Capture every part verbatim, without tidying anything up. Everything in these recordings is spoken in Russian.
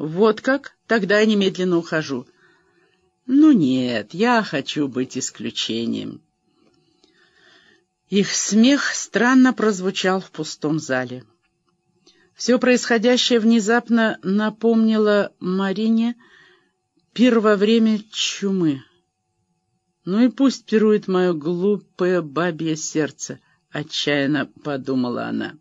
Вот как? Тогда я немедленно ухожу. Ну нет, я хочу быть исключением. Их смех странно прозвучал в пустом зале. Все происходящее внезапно напомнило Марине пир во время чумы. «Ну и пусть пирует мое глупое бабье сердце», — отчаянно подумала она.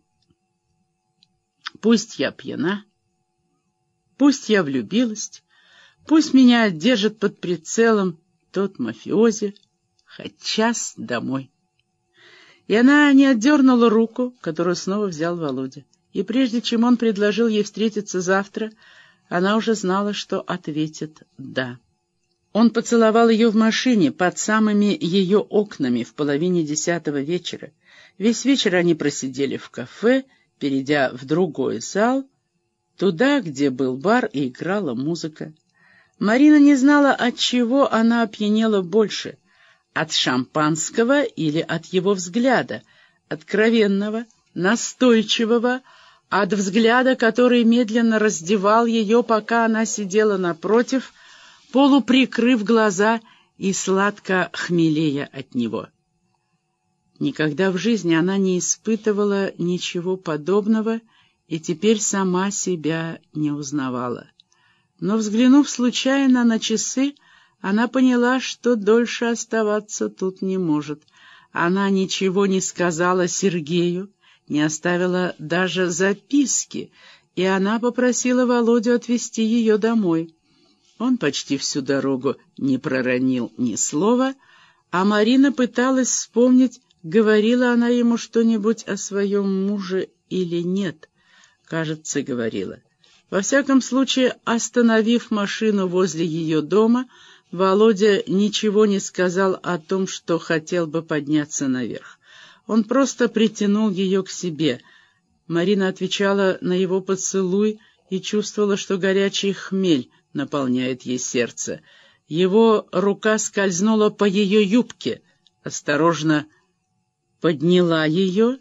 «Пусть я пьяна, пусть я влюбилась, пусть меня держит под прицелом тот мафиози, хоть час домой». И она не отдернула руку, которую снова взял Володя. И прежде чем он предложил ей встретиться завтра, она уже знала, что ответит «да». Он поцеловал ее в машине под самыми ее окнами в половине десятого вечера. Весь вечер они просидели в кафе, перейдя в другой зал, туда, где был бар и играла музыка. Марина не знала, от чего она опьянела больше — от шампанского или от его взгляда, откровенного, настойчивого, от взгляда, который медленно раздевал ее, пока она сидела напротив, полуприкрыв глаза и сладко хмелея от него. Никогда в жизни она не испытывала ничего подобного и теперь сама себя не узнавала. Но, взглянув случайно на часы, она поняла, что дольше оставаться тут не может. Она ничего не сказала Сергею, не оставила даже записки, и она попросила Володю отвезти ее домой. Он почти всю дорогу не проронил ни слова, а Марина пыталась вспомнить, говорила она ему что-нибудь о своем муже или нет. Кажется, говорила. Во всяком случае, остановив машину возле ее дома, Володя ничего не сказал о том, что хотел бы подняться наверх. Он просто притянул ее к себе. Марина отвечала на его поцелуй и чувствовала, что горячий хмель наполняет ей сердце. Его рука скользнула по ее юбке, осторожно подняла ее,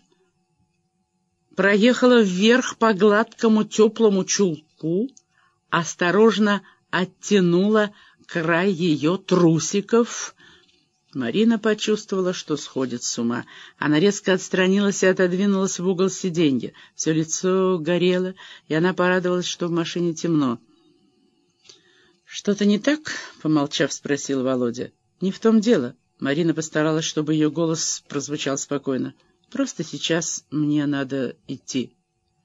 проехала вверх по гладкому теплому чулку, осторожно оттянула край ее трусиков. Марина почувствовала, что сходит с ума. Она резко отстранилась и отодвинулась в угол сиденья. Все лицо горело, и она порадовалась, что в машине темно. «Что-то не так?» — помолчав, спросил Володя. «Не в том дело». Марина постаралась, чтобы ее голос прозвучал спокойно. «Просто сейчас мне надо идти».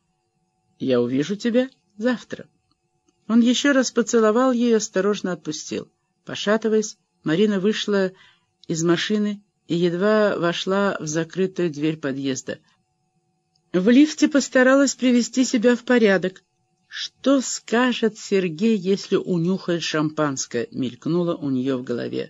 «Я увижу тебя завтра». Он еще раз поцеловал ее и осторожно отпустил. Пошатываясь, Марина вышла из машины и едва вошла в закрытую дверь подъезда. В лифте постаралась привести себя в порядок. «Что скажет Сергей, если унюхает шампанское?» — мелькнуло у нее в голове.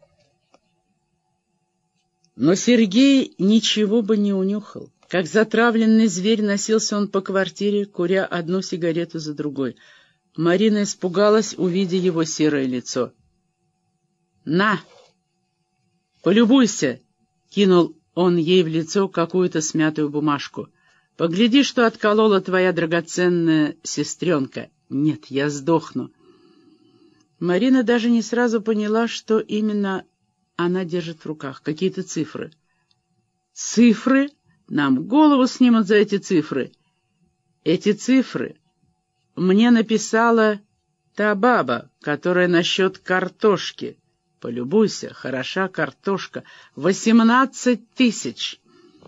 Но Сергей ничего бы не унюхал. Как затравленный зверь носился он по квартире, куря одну сигарету за другой. Марина испугалась, увидя его серое лицо. «На! Полюбуйся!» — кинул он ей в лицо какую-то смятую бумажку. «Погляди, что отколола твоя драгоценная сестренка. Нет, я сдохну». Марина даже не сразу поняла, что именно она держит в руках. Какие-то цифры. «Цифры? Нам голову снимут за эти цифры!» «Эти цифры мне написала та баба, которая насчет картошки. Полюбуйся, хороша картошка. Восемнадцать тысяч!»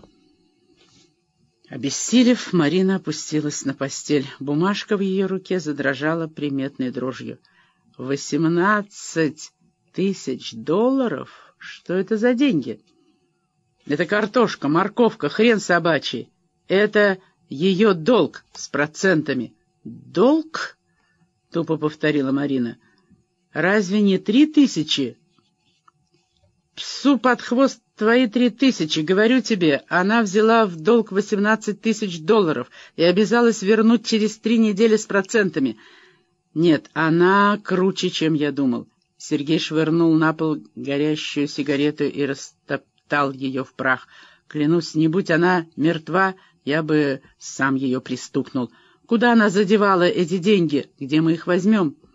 Обессилев, Марина опустилась на постель. Бумажка в ее руке задрожала приметной дрожью. «Восемнадцать тысяч долларов? Что это за деньги?» «Это картошка, морковка, хрен собачий. Это ее долг с процентами». «Долг?» — тупо повторила Марина. «Разве не три тысячи?» «Псу под хвост твои три тысячи, говорю тебе. Она взяла в долг восемнадцать тысяч долларов и обязалась вернуть через три недели с процентами. Нет, она круче, чем я думал». Сергей швырнул на пол горящую сигарету и растоптал ее в прах. «Клянусь, не будь она мертва, я бы сам ее пристукнул. Куда она задевала эти деньги? Где мы их возьмем?